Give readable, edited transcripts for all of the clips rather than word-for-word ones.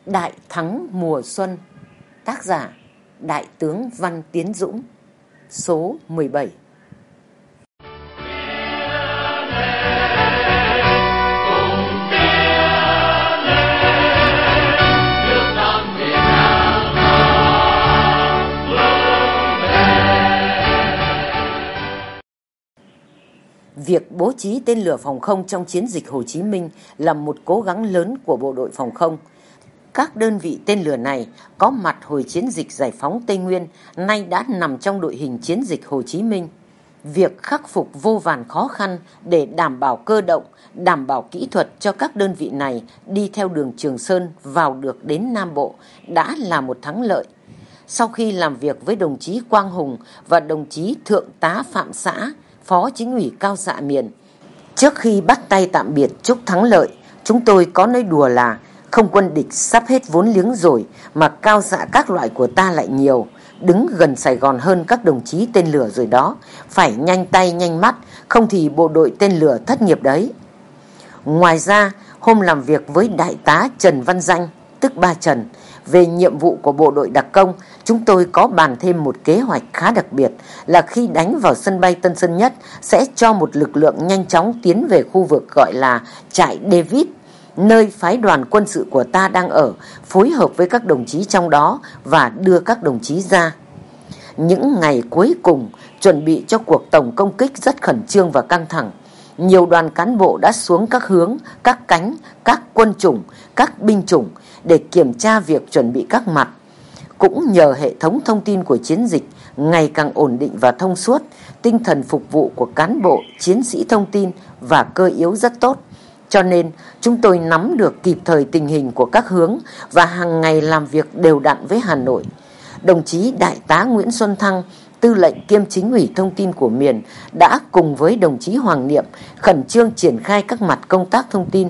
Đại thắng mùa xuân. Tác giả Đại tướng Văn Tiến Dũng. Số 17. Việc bố trí tên lửa phòng không trong chiến dịch Hồ Chí Minh là một cố gắng lớn của bộ đội phòng không. Các đơn vị tên lửa này có mặt hồi chiến dịch giải phóng Tây Nguyên, nay đã nằm trong đội hình chiến dịch Hồ Chí Minh. Việc khắc phục vô vàn khó khăn để đảm bảo cơ động, đảm bảo kỹ thuật cho các đơn vị này đi theo đường Trường Sơn vào được đến Nam Bộ đã là một thắng lợi. Sau khi làm việc với đồng chí Quang Hùng và đồng chí Thượng tá Phạm Xã, Phó Chính ủy Cao xạ miền, trước khi bắt tay tạm biệt chúc thắng lợi, chúng tôi có nói đùa là không quân địch sắp hết vốn liếng rồi mà cao xạ các loại của ta lại nhiều, đứng gần Sài Gòn hơn các đồng chí tên lửa rồi đó, phải nhanh tay nhanh mắt, không thì bộ đội tên lửa thất nghiệp đấy. Ngoài ra, hôm làm việc với Đại tá Trần Văn Danh, tức Ba Trần, về nhiệm vụ của bộ đội đặc công, chúng tôi có bàn thêm một kế hoạch khá đặc biệt là khi đánh vào sân bay Tân Sơn Nhất sẽ cho một lực lượng nhanh chóng tiến về khu vực gọi là trại David, nơi phái đoàn quân sự của ta đang ở, phối hợp với các đồng chí trong đó và đưa các đồng chí ra. Những ngày cuối cùng chuẩn bị cho cuộc tổng công kích rất khẩn trương và căng thẳng. Nhiều đoàn cán bộ đã xuống các hướng, các cánh, các quân chủng, các binh chủng để kiểm tra việc chuẩn bị các mặt. Cũng nhờ hệ thống thông tin của chiến dịch ngày càng ổn định và thông suốt, tinh thần phục vụ của cán bộ, chiến sĩ thông tin và cơ yếu rất tốt. Cho nên chúng tôi nắm được kịp thời tình hình của các hướng và hàng ngày làm việc đều đặn với Hà Nội. Đồng chí Đại tá Nguyễn Xuân Thăng, Tư lệnh kiêm Chính ủy Thông tin của miền, đã cùng với đồng chí Hoàng Niệm khẩn trương triển khai các mặt công tác thông tin.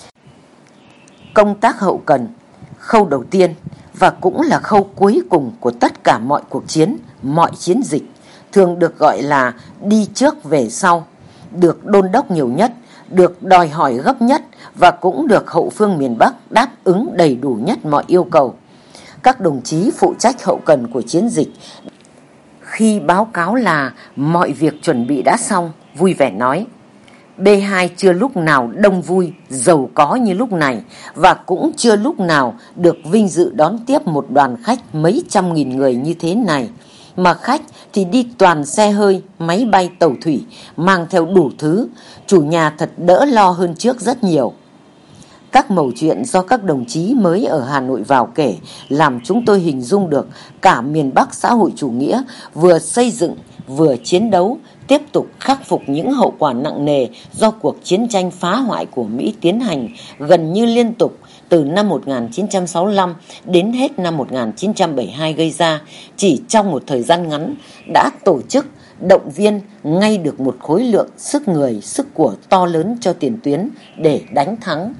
Công tác hậu cần, khâu đầu tiên và cũng là khâu cuối cùng của tất cả mọi cuộc chiến, mọi chiến dịch, thường được gọi là đi trước về sau, được đôn đốc nhiều nhất, được đòi hỏi gấp nhất và cũng được hậu phương miền Bắc đáp ứng đầy đủ nhất mọi yêu cầu. Các đồng chí phụ trách hậu cần của chiến dịch khi báo cáo là mọi việc chuẩn bị đã xong, vui vẻ nói: B2 chưa lúc nào đông vui, giàu có như lúc này và cũng chưa lúc nào được vinh dự đón tiếp một đoàn khách mấy trăm nghìn người như thế này. Mà khách thì đi toàn xe hơi, máy bay, tàu thủy, mang theo đủ thứ, chủ nhà thật đỡ lo hơn trước rất nhiều. Các mẩu chuyện do các đồng chí mới ở Hà Nội vào kể làm chúng tôi hình dung được cả miền Bắc xã hội chủ nghĩa vừa xây dựng vừa chiến đấu, tiếp tục khắc phục những hậu quả nặng nề do cuộc chiến tranh phá hoại của Mỹ tiến hành gần như liên tục từ năm 1965 đến hết năm 1972 gây ra, chỉ trong một thời gian ngắn đã tổ chức động viên ngay được một khối lượng sức người, sức của to lớn cho tiền tuyến để đánh thắng.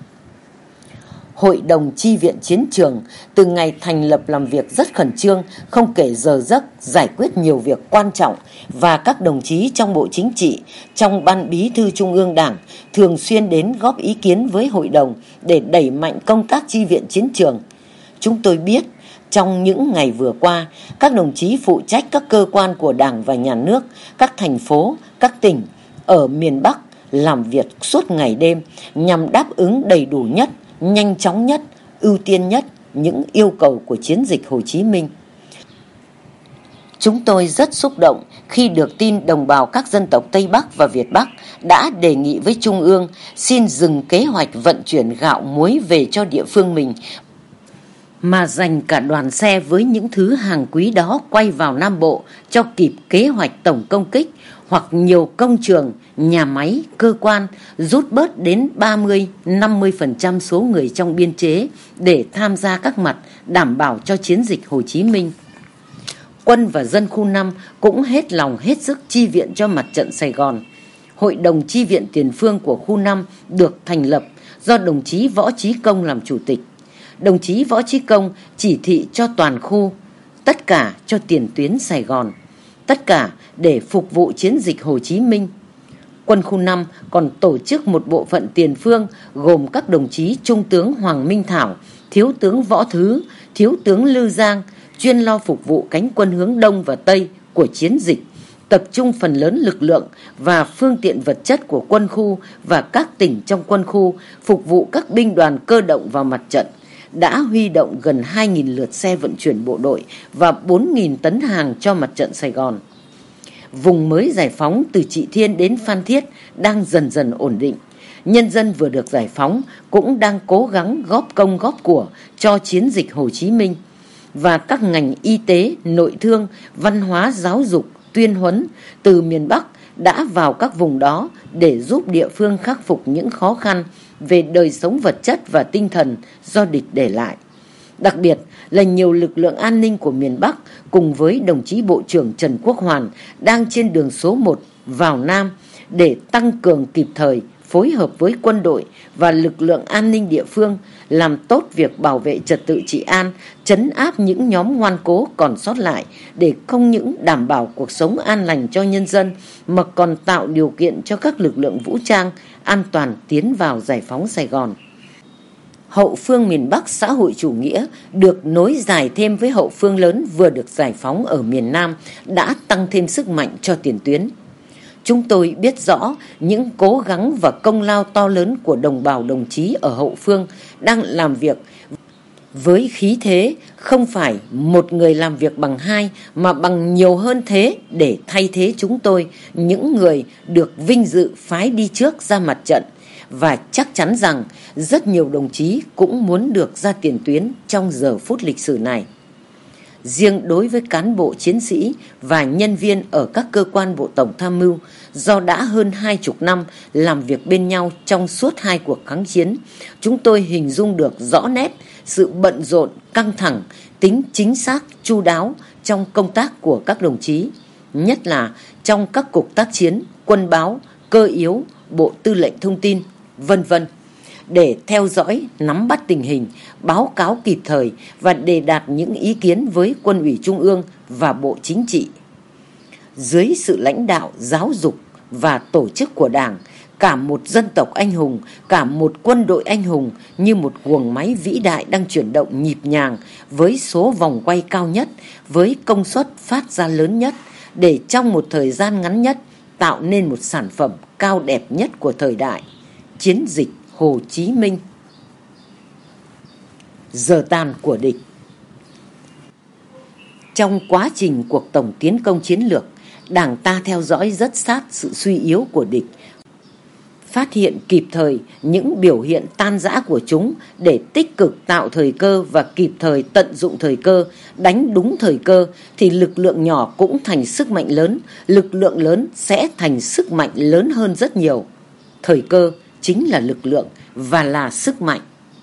Hội đồng chi viện chiến trường từ ngày thành lập làm việc rất khẩn trương, không kể giờ giấc, giải quyết nhiều việc quan trọng và các đồng chí trong Bộ Chính trị, trong Ban Bí thư Trung ương Đảng thường xuyên đến góp ý kiến với hội đồng để đẩy mạnh công tác chi viện chiến trường. Chúng tôi biết trong những ngày vừa qua, các đồng chí phụ trách các cơ quan của Đảng và Nhà nước, các thành phố, các tỉnh ở miền Bắc làm việc suốt ngày đêm nhằm đáp ứng đầy đủ nhất, nhanh chóng nhất, ưu tiên nhất những yêu cầu của chiến dịch Hồ Chí Minh. Chúng tôi rất xúc động khi được tin đồng bào các dân tộc Tây Bắc và Việt Bắc đã đề nghị với Trung ương xin dừng kế hoạch vận chuyển gạo muối về cho địa phương mình, mà dành cả đoàn xe với những thứ hàng quý đó quay vào Nam Bộ cho kịp kế hoạch tổng công kích, hoặc nhiều công trường, nhà máy, cơ quan rút bớt đến 30-50% số người trong biên chế để tham gia các mặt đảm bảo cho chiến dịch Hồ Chí Minh. Quân và dân khu 5 cũng hết lòng hết sức chi viện cho mặt trận Sài Gòn. Hội đồng chi viện tiền phương của khu 5 được thành lập do đồng chí Võ Chí Công làm chủ tịch. Đồng chí Võ Chí Công chỉ thị cho toàn khu, tất cả cho tiền tuyến Sài Gòn, tất cả để phục vụ chiến dịch Hồ Chí Minh. Quân khu 5 còn tổ chức một bộ phận tiền phương gồm các đồng chí Trung tướng Hoàng Minh Thảo, Thiếu tướng Võ Thứ, Thiếu tướng Lư Giang chuyên lo phục vụ cánh quân hướng Đông và Tây của chiến dịch, tập trung phần lớn lực lượng và phương tiện vật chất của quân khu và các tỉnh trong quân khu phục vụ các binh đoàn cơ động vào mặt trận, đã huy động gần 2.000 lượt xe vận chuyển bộ đội và 4.000 tấn hàng cho mặt trận Sài Gòn. Vùng mới giải phóng từ Trị Thiên đến Phan Thiết đang dần dần ổn định. Nhân dân vừa được giải phóng cũng đang cố gắng góp công góp của cho chiến dịch Hồ Chí Minh, và các ngành y tế, nội thương, văn hóa, giáo dục, tuyên huấn từ miền Bắc đã vào các vùng đó để giúp địa phương khắc phục những khó khăn về đời sống vật chất và tinh thần do địch để lại. Đặc biệt là nhiều lực lượng an ninh của miền Bắc cùng với đồng chí Bộ trưởng Trần Quốc Hoàn đang trên đường số 1 vào Nam để tăng cường kịp thời phối hợp với quân đội và lực lượng an ninh địa phương làm tốt việc bảo vệ trật tự trị an, trấn áp những nhóm ngoan cố còn sót lại để không những đảm bảo cuộc sống an lành cho nhân dân mà còn tạo điều kiện cho các lực lượng vũ trang an toàn tiến vào giải phóng Sài Gòn. Hậu phương miền Bắc xã hội chủ nghĩa được nối dài thêm với hậu phương lớn vừa được giải phóng ở miền Nam đã tăng thêm sức mạnh cho tiền tuyến. Chúng tôi biết rõ những cố gắng và công lao to lớn của đồng bào đồng chí ở hậu phương đang làm việc với khí thế không phải một người làm việc bằng hai mà bằng nhiều hơn thế để thay thế chúng tôi, những người được vinh dự phái đi trước ra mặt trận, và chắc chắn rằng rất nhiều đồng chí cũng muốn được ra tiền tuyến trong giờ phút lịch sử này. Riêng đối với cán bộ chiến sĩ và nhân viên ở các cơ quan Bộ Tổng Tham mưu, do đã hơn 20 năm làm việc bên nhau trong suốt 2 cuộc kháng chiến, chúng tôi hình dung được rõ nét sự bận rộn, căng thẳng, tính chính xác, chu đáo trong công tác của các đồng chí, nhất là trong các cục tác chiến, quân báo, cơ yếu, Bộ Tư lệnh Thông tin, vân vân, để theo dõi, nắm bắt tình hình, báo cáo kịp thời và đề đạt những ý kiến với Quân ủy Trung ương và Bộ Chính trị. Dưới sự lãnh đạo, giáo dục và tổ chức của Đảng, cả một dân tộc anh hùng, cả một quân đội anh hùng như một guồng máy vĩ đại đang chuyển động nhịp nhàng với số vòng quay cao nhất, với công suất phát ra lớn nhất, để trong một thời gian ngắn nhất tạo nên một sản phẩm cao đẹp nhất của thời đại, chiến dịch Hồ Chí Minh. Giờ tàn của địch. Trong quá trình cuộc tổng tiến công chiến lược, Đảng ta theo dõi rất sát sự suy yếu của địch, phát hiện kịp thời những biểu hiện tan rã của chúng để tích cực tạo thời cơ và kịp thời tận dụng thời cơ, đánh đúng thời cơ thì lực lượng nhỏ cũng thành sức mạnh lớn, lực lượng lớn sẽ thành sức mạnh lớn hơn rất nhiều. Thời cơ chính là lực lượng và là sức mạnh.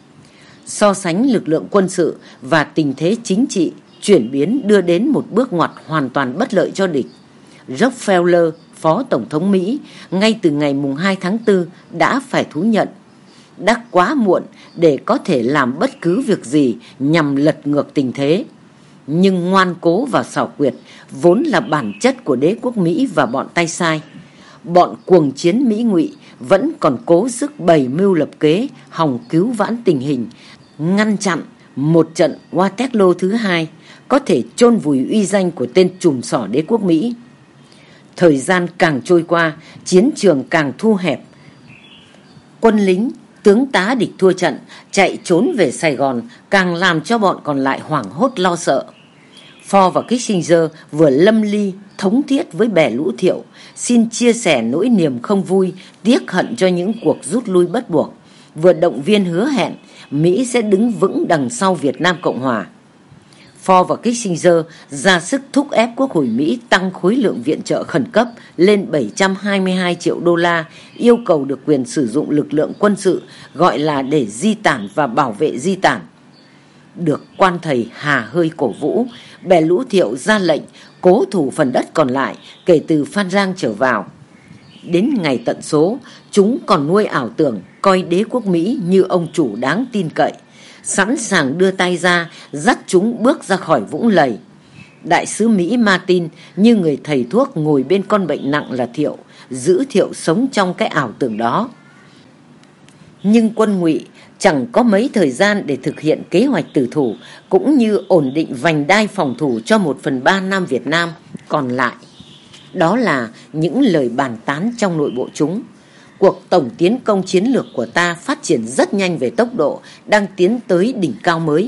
So sánh lực lượng quân sự và tình thế chính trị chuyển biến đưa đến một bước ngoặt hoàn toàn bất lợi cho địch. Rockefeller, Phó Tổng thống Mỹ, ngay từ ngày 2 tháng 4 đã phải thú nhận đã quá muộn để có thể làm bất cứ việc gì nhằm lật ngược tình thế. Nhưng ngoan cố và xảo quyệt vốn là bản chất của đế quốc Mỹ và bọn tay sai. Bọn cuồng chiến Mỹ ngụy vẫn còn cố sức bày mưu lập kế hòng cứu vãn tình hình, ngăn chặn một trận Waterloo thứ hai có thể chôn vùi uy danh của tên trùm xỏ đế quốc Mỹ. Thời gian càng trôi qua, chiến trường càng thu hẹp. Quân lính, tướng tá địch thua trận, chạy trốn về Sài Gòn càng làm cho bọn còn lại hoảng hốt lo sợ. Ford và Kissinger vừa lâm ly thống thiết với bè lũ Thiệu, xin chia sẻ nỗi niềm không vui, tiếc hận cho những cuộc rút lui bắt buộc, vừa động viên hứa hẹn Mỹ sẽ đứng vững đằng sau Việt Nam Cộng Hòa. Ford và Kissinger ra sức thúc ép Quốc hội Mỹ tăng khối lượng viện trợ khẩn cấp lên 722 triệu đô la, yêu cầu được quyền sử dụng lực lượng quân sự gọi là để di tản và bảo vệ di tản. Được quan thầy hà hơi cổ vũ, bè lũ Thiệu ra lệnh cố thủ phần đất còn lại kể từ Phan Rang trở vào. Đến ngày tận số, chúng còn nuôi ảo tưởng coi đế quốc Mỹ như ông chủ đáng tin cậy, sẵn sàng đưa tay ra dắt chúng bước ra khỏi vũng lầy. Đại sứ Mỹ Martin như người thầy thuốc ngồi bên con bệnh nặng là Thiệu, giữ Thiệu sống trong cái ảo tưởng đó. Nhưng quân ngụy chẳng có mấy thời gian để thực hiện kế hoạch tử thủ cũng như ổn định vành đai phòng thủ cho 1/3 Nam Việt Nam còn lại. Đó là những lời bàn tán trong nội bộ chúng. Cuộc tổng tiến công chiến lược của ta phát triển rất nhanh về tốc độ, đang tiến tới đỉnh cao mới.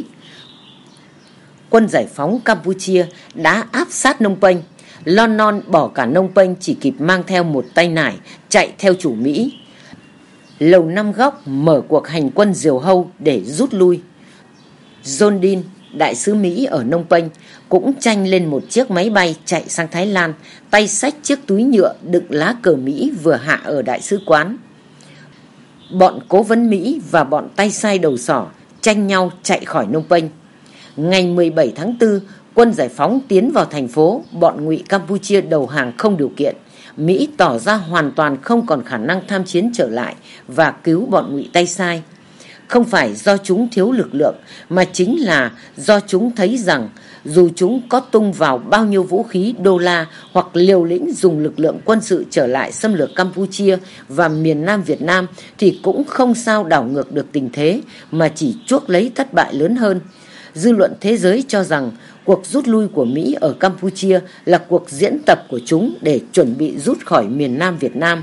Quân giải phóng Campuchia đã áp sát Phnom Penh. Lon Non bỏ cả Phnom Penh chỉ kịp mang theo một tay nải chạy theo chủ Mỹ. Lầu Năm Góc mở cuộc hành quân diều hâu để rút lui. John Dean, đại sứ Mỹ ở Phnom Penh, cũng tranh lên một chiếc máy bay chạy sang Thái Lan, tay xách chiếc túi nhựa đựng lá cờ Mỹ vừa hạ ở đại sứ quán. Bọn cố vấn Mỹ và bọn tay sai đầu sỏ tranh nhau chạy khỏi Phnom Penh. Ngày 17 tháng 4, quân giải phóng tiến vào thành phố, bọn ngụy Campuchia đầu hàng không điều kiện. Mỹ tỏ ra hoàn toàn không còn khả năng tham chiến trở lại và cứu bọn ngụy tay sai. Không phải do chúng thiếu lực lượng, mà chính là do chúng thấy rằng dù chúng có tung vào bao nhiêu vũ khí đô la hoặc liều lĩnh dùng lực lượng quân sự trở lại xâm lược Campuchia và miền Nam Việt Nam thì cũng không sao đảo ngược được tình thế, mà chỉ chuốc lấy thất bại lớn hơn. Dư luận thế giới cho rằng cuộc rút lui của Mỹ ở Campuchia là cuộc diễn tập của chúng để chuẩn bị rút khỏi miền Nam Việt Nam.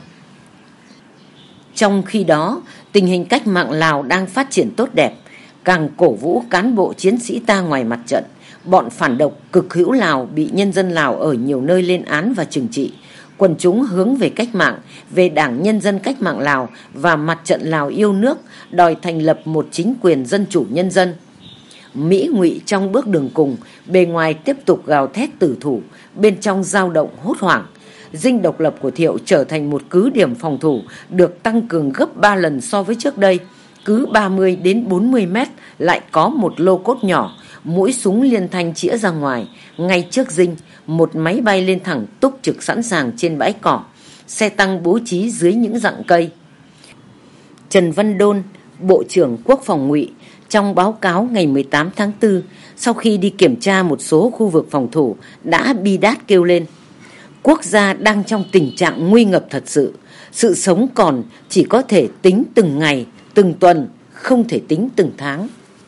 Trong khi đó, tình hình cách mạng Lào đang phát triển tốt đẹp, càng cổ vũ cán bộ chiến sĩ ta ngoài mặt trận. Bọn phản độc cực hữu Lào bị nhân dân Lào ở nhiều nơi lên án và trừng trị. Quần chúng hướng về cách mạng, về Đảng Nhân dân Cách mạng Lào và mặt trận Lào yêu nước, đòi thành lập một chính quyền dân chủ nhân dân. Mỹ ngụy trong bước đường cùng, bề ngoài tiếp tục gào thét tử thủ, bên trong dao động hốt hoảng. Dinh độc lập của Thiệu trở thành một cứ điểm phòng thủ được tăng cường gấp 3 lần so với trước đây. Cứ 30 đến 40 mét lại có một lô cốt nhỏ, mũi súng liên thanh chĩa ra ngoài. Ngay trước dinh, một máy bay lên thẳng túc trực sẵn sàng trên bãi cỏ, xe tăng bố trí dưới những rặng cây. Trần Văn Đôn, Bộ trưởng Quốc phòng ngụy, trong báo cáo ngày 18 tháng 4, sau khi đi kiểm tra một số khu vực phòng thủ, đã bi đát kêu lên: quốc gia đang trong tình trạng nguy ngập thật sự sống còn chỉ có thể tính từng ngày, từng tuần, không thể tính từng tháng.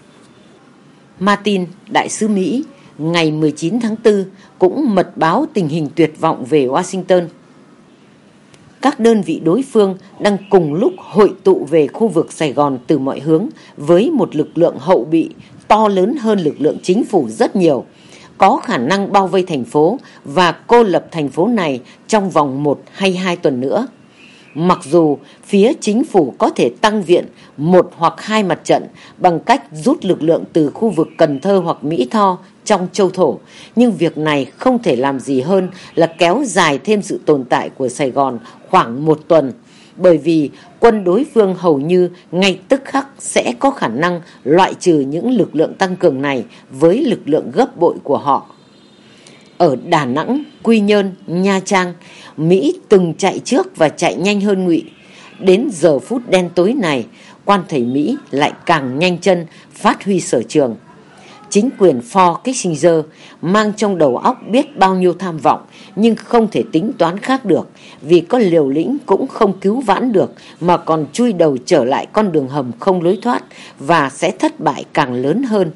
Martin, đại sứ Mỹ, ngày 19 tháng 4 cũng mật báo tình hình tuyệt vọng về Washington. Các đơn vị đối phương đang cùng lúc hội tụ về khu vực Sài Gòn từ mọi hướng với một lực lượng hậu bị to lớn hơn lực lượng chính phủ rất nhiều, có khả năng bao vây thành phố và cô lập thành phố này trong vòng 1 hay 2 tuần nữa. Mặc dù phía chính phủ có thể tăng viện 1 hoặc 2 mặt trận bằng cách rút lực lượng từ khu vực Cần Thơ hoặc Mỹ Tho trong châu thổ, nhưng việc này không thể làm gì hơn là kéo dài thêm sự tồn tại của Sài Gòn khoảng 1 tuần, bởi vì quân đối phương hầu như ngay tức khắc sẽ có khả năng loại trừ những lực lượng tăng cường này với lực lượng gấp bội của họ. Ở Đà Nẵng, Quy Nhơn, Nha Trang, Mỹ từng chạy trước và chạy nhanh hơn ngụy. Đến giờ phút đen tối này, quan thầy Mỹ lại càng nhanh chân phát huy sở trường. Chính quyền Fort Kissinger mang trong đầu óc biết bao nhiêu tham vọng, nhưng không thể tính toán khác được, vì có liều lĩnh cũng không cứu vãn được, mà còn chui đầu trở lại con đường hầm không lối thoát và sẽ thất bại càng lớn hơn.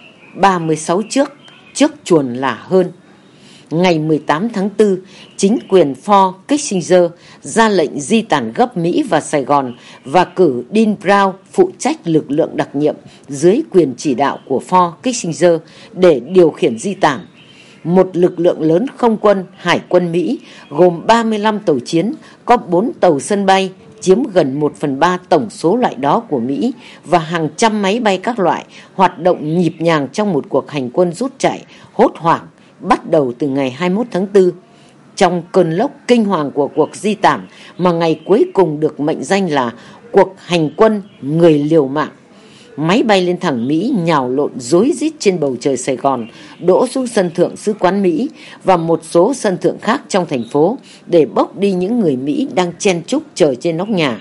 36 trước chuồn là hơn. Ngày 18 tháng 4, chính quyền Fort Kissinger ra lệnh di tản gấp Mỹ và Sài Gòn và cử Dean Brown phụ trách lực lượng đặc nhiệm dưới quyền chỉ đạo của Fort Kissinger để điều khiển di tản. Một lực lượng lớn không quân, hải quân Mỹ gồm 35 tàu chiến, có 4 tàu sân bay, chiếm gần 1/3 tổng số loại đó của Mỹ, và hàng trăm máy bay các loại hoạt động nhịp nhàng trong một cuộc hành quân rút chạy hốt hoảng bắt đầu từ ngày 21 tháng 4. Trong cơn lốc kinh hoàng của cuộc di tản mà ngày cuối cùng được mệnh danh là cuộc hành quân người liều mạng, máy bay lên thẳng Mỹ nhào lộn rối rít trên bầu trời Sài Gòn, đỗ xuống sân thượng sứ quán Mỹ và một số sân thượng khác trong thành phố để bốc đi những người Mỹ đang chen chúc chờ trên nóc nhà.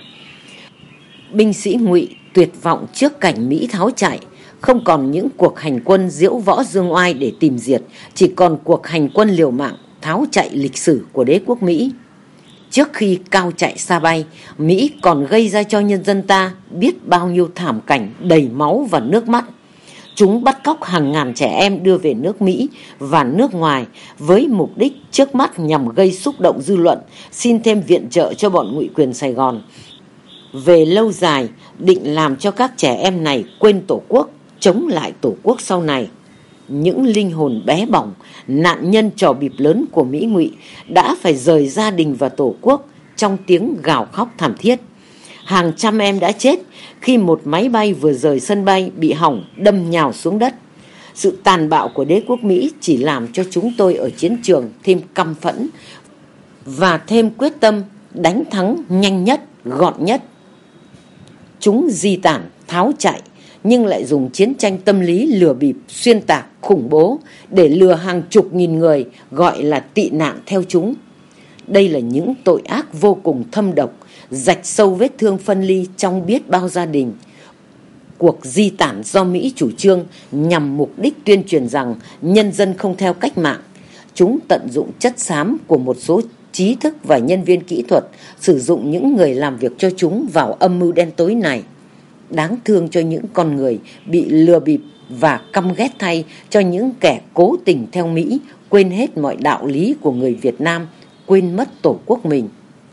Binh sĩ ngụy tuyệt vọng trước cảnh Mỹ tháo chạy, không còn những cuộc hành quân diễu võ dương oai để tìm diệt, chỉ còn cuộc hành quân liều mạng tháo chạy lịch sử của đế quốc Mỹ. Trước khi cao chạy xa bay, Mỹ còn gây ra cho nhân dân ta biết bao nhiêu thảm cảnh đầy máu và nước mắt. Chúng bắt cóc hàng ngàn trẻ em đưa về nước Mỹ và nước ngoài với mục đích trước mắt nhằm gây xúc động dư luận, xin thêm viện trợ cho bọn ngụy quyền Sài Gòn. Về lâu dài, định làm cho các trẻ em này quên Tổ quốc, chống lại Tổ quốc sau này. Những linh hồn bé bỏng, nạn nhân trò bịp lớn của Mỹ ngụy đã phải rời gia đình và Tổ quốc trong tiếng gào khóc thảm thiết. Hàng trăm em đã chết khi một máy bay vừa rời sân bay bị hỏng đâm nhào xuống đất. Sự tàn bạo của đế quốc Mỹ chỉ làm cho chúng tôi ở chiến trường thêm căm phẫn và thêm quyết tâm đánh thắng nhanh nhất, gọn nhất. Chúng di tản, tháo chạy, nhưng lại dùng chiến tranh tâm lý lừa bịp, xuyên tạc, khủng bố để lừa hàng chục nghìn người gọi là tị nạn theo chúng. Đây là những tội ác vô cùng thâm độc, rạch sâu vết thương phân ly trong biết bao gia đình. Cuộc di tản do Mỹ chủ trương nhằm mục đích tuyên truyền rằng nhân dân không theo cách mạng. Chúng tận dụng chất xám của một số trí thức và nhân viên kỹ thuật, sử dụng những người làm việc cho chúng vào âm mưu đen tối này. Đáng thương cho những con người bị lừa bịp và căm ghét thay cho những kẻ cố tình theo Mỹ, quên hết mọi đạo lý của người Việt Nam, quên mất Tổ quốc mình.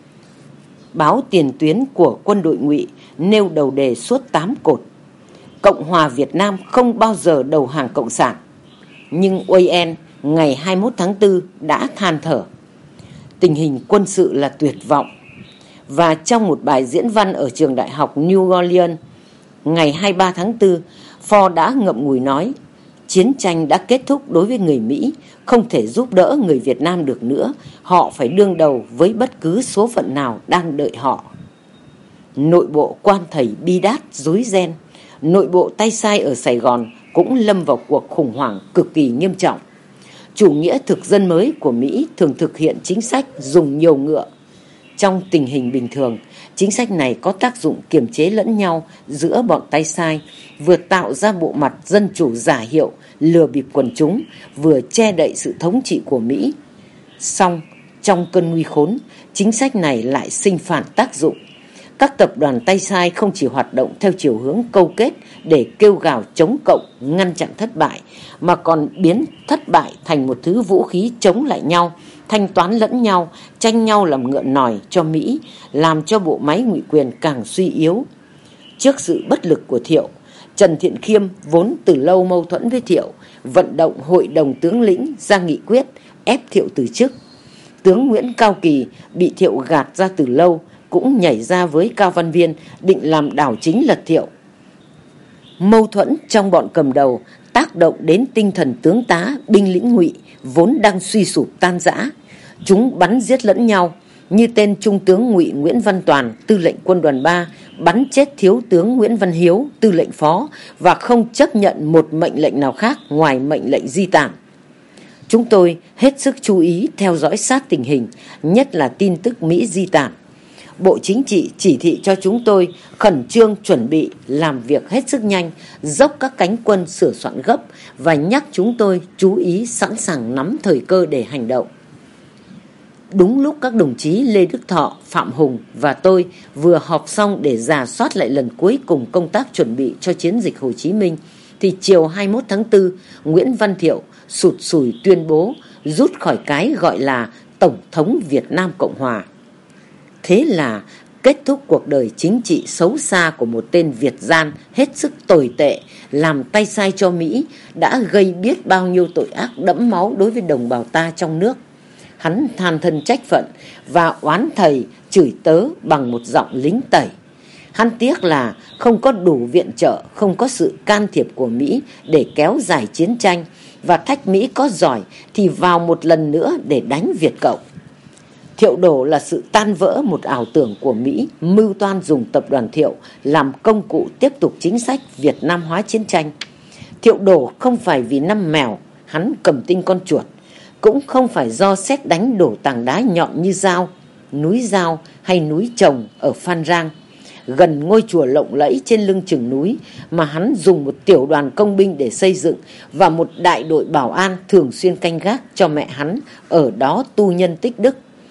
Báo Tiền Tuyến của quân đội ngụy nêu đầu đề suốt 8 cột: Cộng hòa Việt Nam không bao giờ đầu hàng Cộng sản. Nhưng UN ngày 21 tháng 4 đã than thở: tình hình quân sự là tuyệt vọng. Và trong một bài diễn văn ở trường đại học New Orleans ngày 23 tháng 4, Ford đã ngậm ngùi nói: chiến tranh đã kết thúc đối với người Mỹ, không thể giúp đỡ người Việt Nam được nữa, họ phải đương đầu với bất cứ số phận nào đang đợi họ. Nội bộ quan thầy bi đát rối ren, nội bộ tay sai ở Sài Gòn cũng lâm vào cuộc khủng hoảng cực kỳ nghiêm trọng. Chủ nghĩa thực dân mới của Mỹ thường thực hiện chính sách dùng nhiều ngựa. Trong tình hình bình thường, chính sách này có tác dụng kiềm chế lẫn nhau giữa bọn tay sai, vừa tạo ra bộ mặt dân chủ giả hiệu, lừa bịp quần chúng, vừa che đậy sự thống trị của Mỹ. Song, trong cơn nguy khốn, chính sách này lại sinh phản tác dụng. Các tập đoàn tay sai không chỉ hoạt động theo chiều hướng câu kết để kêu gào chống cộng, ngăn chặn thất bại, mà còn biến thất bại thành một thứ vũ khí chống lại nhau, thanh toán lẫn nhau, tranh nhau làm ngựa nòi cho Mỹ, làm cho bộ máy ngụy quyền càng suy yếu. Trước sự bất lực của Thiệu, Trần Thiện Khiêm vốn từ lâu mâu thuẫn với Thiệu, vận động hội đồng tướng lĩnh ra nghị quyết ép Thiệu từ chức. Tướng Nguyễn Cao Kỳ bị Thiệu gạt ra từ lâu, cũng nhảy ra với Cao Văn Viên định làm đảo chính lật Thiệu. Mâu thuẫn trong bọn cầm đầu tác động đến tinh thần tướng tá, binh lính ngụy vốn đang suy sụp tan rã. Chúng bắn giết lẫn nhau, như tên Trung tướng ngụy Nguyễn Văn Toàn, tư lệnh quân đoàn 3, bắn chết thiếu tướng Nguyễn Văn Hiếu, tư lệnh phó, và không chấp nhận một mệnh lệnh nào khác ngoài mệnh lệnh di tản. Chúng tôi hết sức chú ý theo dõi sát tình hình, nhất là tin tức Mỹ di tản. Bộ Chính trị chỉ thị cho chúng tôi khẩn trương chuẩn bị làm việc hết sức nhanh, dốc các cánh quân sửa soạn gấp và nhắc chúng tôi chú ý sẵn sàng nắm thời cơ để hành động. Đúng lúc các đồng chí Lê Đức Thọ, Phạm Hùng và tôi vừa họp xong để rà soát lại lần cuối cùng công tác chuẩn bị cho chiến dịch Hồ Chí Minh, thì chiều 21 tháng 4, Nguyễn Văn Thiệu sụt sùi tuyên bố rút khỏi cái gọi là Tổng thống Việt Nam Cộng Hòa. Thế là kết thúc cuộc đời chính trị xấu xa của một tên Việt gian hết sức tồi tệ, làm tay sai cho Mỹ, đã gây biết bao nhiêu tội ác đẫm máu đối với đồng bào ta trong nước. Hắn than thân trách phận và oán thầy chửi tớ bằng một giọng lính tẩy. Hắn tiếc là không có đủ viện trợ, không có sự can thiệp của Mỹ để kéo dài chiến tranh, và thách Mỹ có giỏi thì vào một lần nữa để đánh Việt Cộng. Thiệu đổ là sự tan vỡ một ảo tưởng của Mỹ, mưu toan dùng tập đoàn Thiệu làm công cụ tiếp tục chính sách Việt Nam hóa chiến tranh. Thiệu đổ không phải vì năm mèo, hắn cầm tinh con chuột, cũng không phải do sét đánh đổ tảng đá nhọn như dao, núi Dao hay núi Trồng ở Phan Rang, gần ngôi chùa lộng lẫy trên lưng chừng núi mà hắn dùng một tiểu đoàn công binh để xây dựng và một đại đội bảo an thường xuyên canh gác cho mẹ hắn ở đó tu nhân tích đức.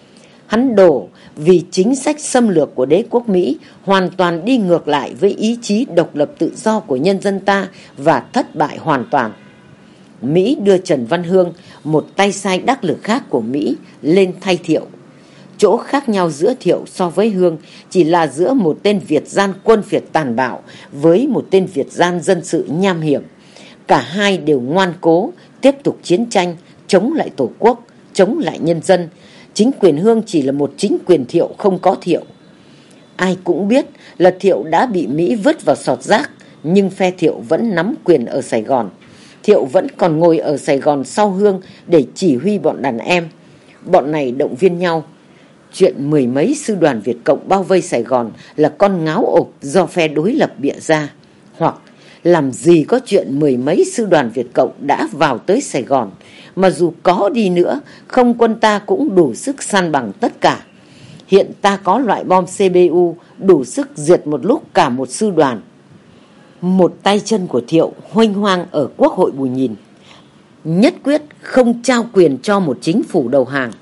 Hắn đổ vì chính sách xâm lược của đế quốc Mỹ hoàn toàn đi ngược lại với ý chí độc lập tự do của nhân dân ta và thất bại hoàn toàn. Mỹ đưa Trần Văn Hương, một tay sai đắc lực khác của Mỹ, lên thay Thiệu. Chỗ khác nhau giữa Thiệu so với Hương chỉ là giữa một tên Việt gian quân Việt tàn bạo với một tên Việt gian dân sự nham hiểm. Cả hai đều ngoan cố tiếp tục chiến tranh, chống lại Tổ quốc, chống lại nhân dân. Chính quyền Hương chỉ là một chính quyền Thiệu không có Thiệu. Ai cũng biết là Thiệu đã bị Mỹ vứt vào sọt rác, nhưng phe Thiệu vẫn nắm quyền ở Sài Gòn. Thiệu vẫn còn ngồi ở Sài Gòn sau Hương để chỉ huy bọn đàn em. Bọn này động viên nhau. Chuyện mười mấy sư đoàn Việt Cộng bao vây Sài Gòn là con ngáo ộp do phe đối lập bịa ra. Hoặc làm gì có chuyện mười mấy sư đoàn Việt Cộng đã vào tới Sài Gòn, mà dù có đi nữa, không quân ta cũng đủ sức san bằng tất cả. Hiện ta có loại bom CBU đủ sức diệt một lúc cả một sư đoàn. Một tay chân của Thiệu huênh hoang ở Quốc hội Bù Nhìn, nhất quyết không trao quyền cho một chính phủ đầu hàng.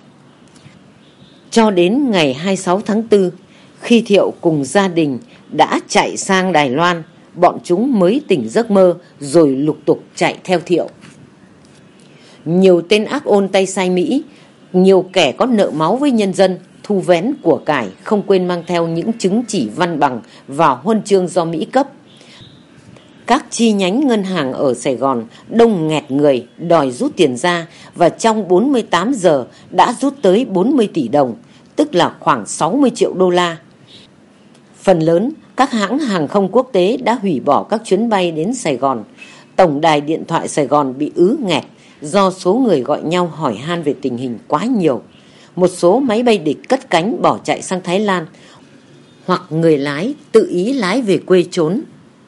Cho đến ngày 26 tháng 4, khi Thiệu cùng gia đình đã chạy sang Đài Loan, bọn chúng mới tỉnh giấc mơ rồi lục tục chạy theo Thiệu. Nhiều tên ác ôn tay sai Mỹ, nhiều kẻ có nợ máu với nhân dân, thu vén của cải, không quên mang theo những chứng chỉ văn bằng và huân chương do Mỹ cấp. Các chi nhánh ngân hàng ở Sài Gòn đông nghẹt người đòi rút tiền ra, và trong 48 giờ đã rút tới 40 tỷ đồng, tức là khoảng 60 triệu đô la. Phần lớn các hãng hàng không quốc tế đã hủy bỏ các chuyến bay đến Sài Gòn. Tổng đài điện thoại Sài Gòn bị ứ nghẹt do số người gọi nhau hỏi han về tình hình quá nhiều. Một số máy bay địch cất cánh bỏ chạy sang Thái Lan, hoặc người lái tự ý lái về quê trốn.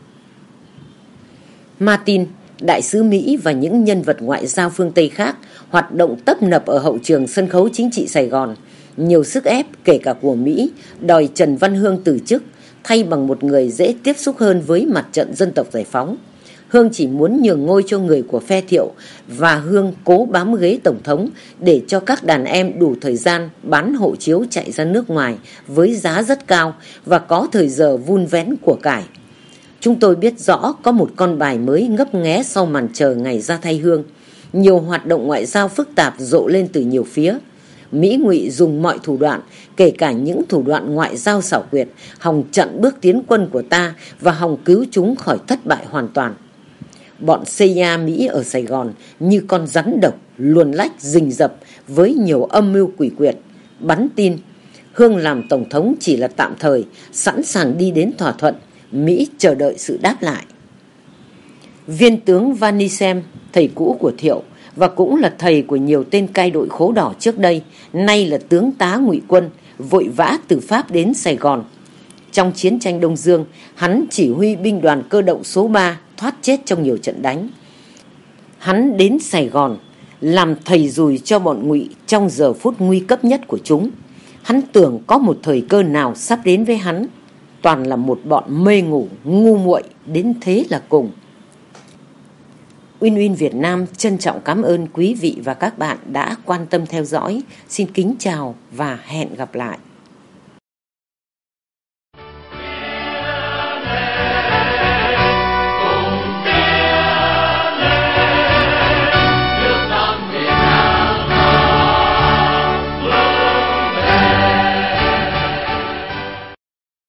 Martin, đại sứ Mỹ và những nhân vật ngoại giao phương Tây khác hoạt động tấp nập ở hậu trường sân khấu chính trị Sài Gòn. Nhiều sức ép, kể cả của Mỹ, đòi Trần Văn Hương từ chức, thay bằng một người dễ tiếp xúc hơn với mặt trận dân tộc giải phóng. Hương chỉ muốn nhường ngôi cho người của phe Thiệu, và Hương cố bám ghế tổng thống để cho các đàn em đủ thời gian bán hộ chiếu chạy ra nước ngoài với giá rất cao và có thời giờ vun vén của cải. Chúng tôi biết rõ có một con bài mới ngấp nghé sau màn chờ ngày ra thay Hương. Nhiều hoạt động ngoại giao phức tạp rộ lên từ nhiều phía. Mỹ Ngụy dùng mọi thủ đoạn, kể cả những thủ đoạn ngoại giao xảo quyệt, hòng chặn bước tiến quân của ta và hòng cứu chúng khỏi thất bại hoàn toàn. Bọn CIA Mỹ ở Sài Gòn như con rắn độc luồn lách rình rập với nhiều âm mưu quỷ quyệt, bắn tin Hương làm tổng thống chỉ là tạm thời, sẵn sàng đi đến thỏa thuận. Mỹ chờ đợi sự đáp lại. Viên tướng Van Nissem, thầy cũ của Thiệu và cũng là thầy của nhiều tên cai đội khố đỏ trước đây, nay là tướng tá ngụy quân, vội vã từ Pháp đến Sài Gòn. Trong chiến tranh Đông Dương, hắn chỉ huy binh đoàn cơ động số 3 thoát chết trong nhiều trận đánh. Hắn đến Sài Gòn làm thầy dùi cho bọn Ngụy trong giờ phút nguy cấp nhất của chúng. Hắn tưởng có một thời cơ nào sắp đến với hắn. Toàn là một bọn mê ngủ, ngu muội đến thế là cùng. Win Win Việt Nam trân trọng cảm ơn quý vị và các bạn đã quan tâm theo dõi. Xin kính chào và hẹn gặp lại.